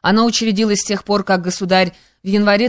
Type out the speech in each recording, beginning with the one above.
Оно учредилось с тех пор, как государь в январе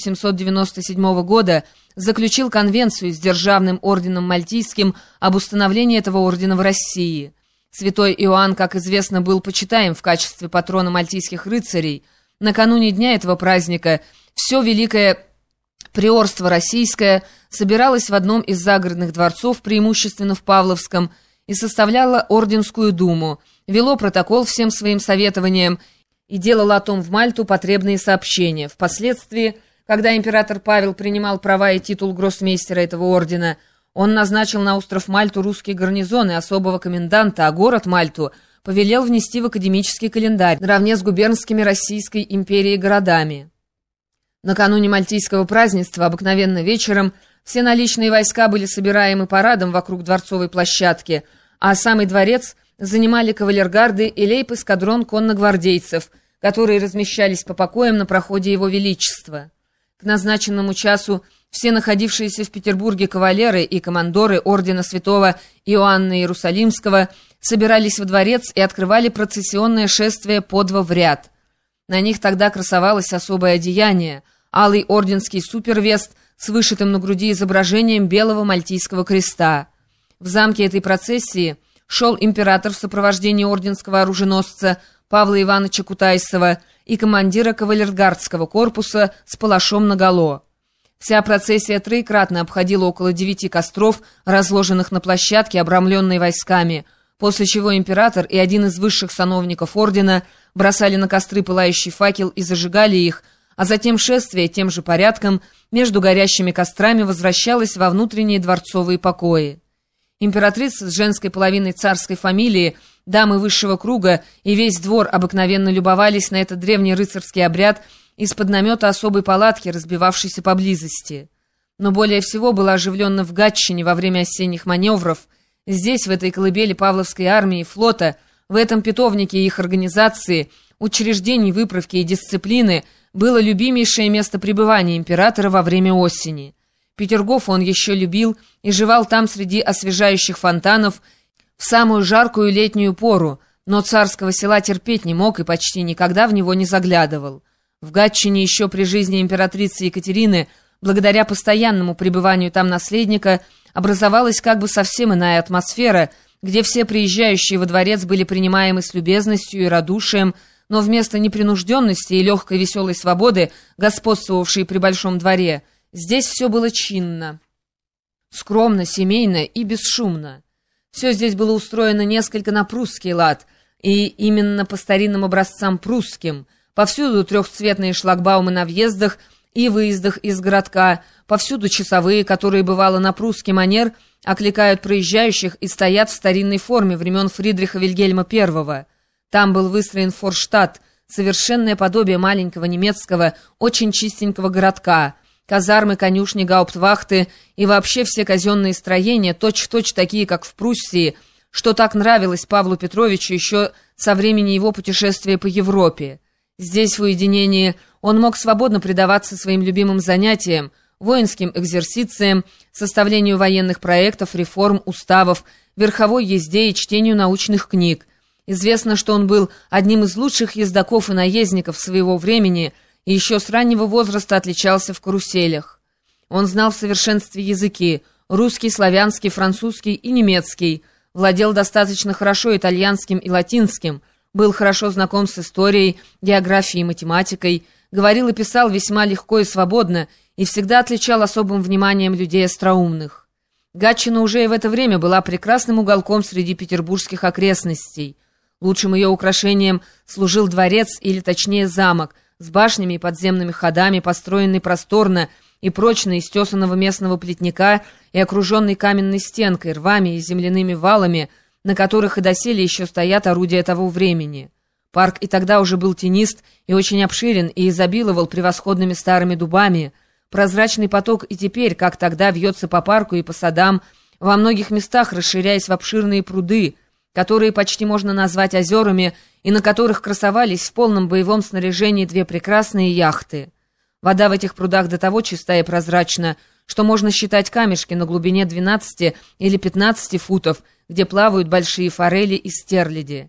1797 года заключил конвенцию с Державным орденом Мальтийским об установлении этого ордена в России. Святой Иоанн, как известно, был почитаем в качестве патрона мальтийских рыцарей. Накануне дня этого праздника все великое приорство российское собиралось в одном из загородных дворцов, преимущественно в Павловском, и составляло орденскую думу, вело протокол всем своим советованиям и делало о том в Мальту потребные сообщения. Впоследствии, когда император Павел принимал права и титул гроссмейстера этого ордена, он назначил на остров Мальту русские гарнизоны особого коменданта, а город Мальту повелел внести в академический календарь наравне с губернскими Российской империи городами. Накануне мальтийского празднества, обыкновенно вечером, все наличные войска были собираемы парадом вокруг дворцовой площадки, а самый дворец занимали кавалергарды и лейб-эскадрон конногвардейцев, которые размещались по покоям на проходе Его Величества. К назначенному часу все находившиеся в Петербурге кавалеры и командоры ордена святого Иоанна Иерусалимского собирались во дворец и открывали процессионное шествие по два в ряд. На них тогда красовалось особое одеяние, алый орденский супервест с вышитым на груди изображением белого мальтийского креста. В замке этой процессии шел император в сопровождении орденского оруженосца Павла Ивановича Кутайсова и командира кавалергардского корпуса с палашом наголо. Вся процессия троекратно обходила около 9 костров, разложенных на площадке, обрамленной войсками, после чего император и один из высших сановников ордена бросали на костры пылающий факел и зажигали их, а затем шествие тем же порядком между горящими кострами возвращалось во внутренние дворцовые покои. Императрица с женской половиной царской фамилии, дамы высшего круга и весь двор обыкновенно любовались на этот древний рыцарский обряд из-под намета особой палатки, разбивавшейся поблизости. Но более всего было оживленно в Гатчине во время осенних маневров. Здесь, в этой колыбели Павловской армии и флота, в этом питомнике их организации, учреждений выправки и дисциплины было любимейшее место пребывания императора во время осени. Петергоф он еще любил и жевал там среди освежающих фонтанов в самую жаркую летнюю пору, но царского села терпеть не мог и почти никогда в него не заглядывал. В Гатчине еще при жизни императрицы Екатерины, благодаря постоянному пребыванию там наследника, образовалась как бы совсем иная атмосфера, где все приезжающие во дворец были принимаемы с любезностью и радушием, но вместо непринужденности и легкой веселой свободы, господствовавшей при Большом дворе, здесь все было чинно, скромно, семейно и бесшумно. Все здесь было устроено несколько на прусский лад, и именно по старинным образцам прусским. Повсюду трехцветные шлагбаумы на въездах и выездах из городка, повсюду часовые, которые, бывало, на прусский манер окликают проезжающих и стоят в старинной форме времен Фридриха Вильгельма I. Там был выстроен форштадт, совершенное подобие маленького немецкого, очень чистенького городка. Казармы, конюшни, гауптвахты и вообще все казенные строения, точь-в-точь такие, как в Пруссии, что так нравилось Павлу Петровичу еще со времени его путешествия по Европе. Здесь, в уединении, он мог свободно предаваться своим любимым занятиям, воинским экзерсициям, составлению военных проектов, реформ, уставов, верховой езде и чтению научных книг. Известно, что он был одним из лучших ездаков и наездников своего времени и еще с раннего возраста отличался в каруселях. Он знал в совершенстве языки – русский, славянский, французский и немецкий, владел достаточно хорошо итальянским и латинским, был хорошо знаком с историей, географией и математикой, говорил и писал весьма легко и свободно и всегда отличал особым вниманием людей остроумных. Гатчина уже и в это время была прекрасным уголком среди петербургских окрестностей. Лучшим ее украшением служил дворец, или точнее замок, с башнями и подземными ходами, построенный просторно и прочно из тесаного местного плетника и окруженный каменной стенкой, рвами и земляными валами, на которых и доселе еще стоят орудия того времени. Парк и тогда уже был тенист и очень обширен и изобиловал превосходными старыми дубами. Прозрачный поток и теперь, как тогда, вьется по парку и по садам, во многих местах расширяясь в обширные пруды, которые почти можно назвать озерами и на которых красовались в полном боевом снаряжении две прекрасные яхты. Вода в этих прудах до того чиста и прозрачна, что можно считать камешки на глубине 12 или 15 футов, где плавают большие форели и стерляди.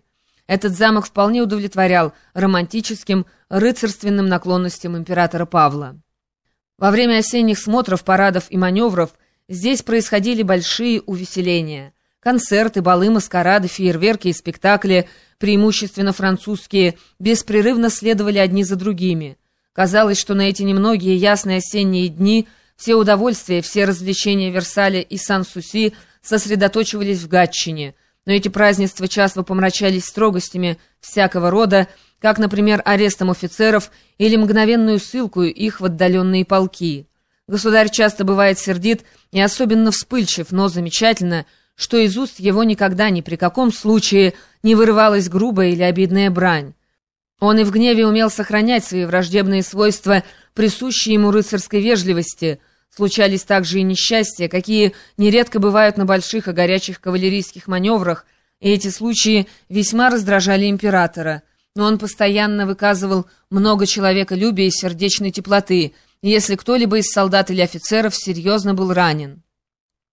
Этот замок вполне удовлетворял романтическим, рыцарственным наклонностям императора Павла. Во время осенних смотров, парадов и маневров здесь происходили большие увеселения. Концерты, балы, маскарады, фейерверки и спектакли, преимущественно французские, беспрерывно следовали одни за другими. Казалось, что на эти немногие ясные осенние дни все удовольствия, все развлечения Версаля и Сан-Суси сосредоточивались в Гатчине, но эти празднества часто помрачались строгостями всякого рода, как, например, арестом офицеров или мгновенную ссылку их в отдаленные полки. Государь часто бывает сердит и особенно вспыльчив, но замечательно, что из уст его никогда ни при каком случае не вырывалась грубая или обидная брань. Он и в гневе умел сохранять свои враждебные свойства, присущие ему рыцарской вежливости. Случались также и несчастья, какие нередко бывают на больших и горячих кавалерийских маневрах, и эти случаи весьма раздражали императора. Но он постоянно выказывал много человеколюбия и сердечной теплоты, если кто-либо из солдат или офицеров серьезно был ранен.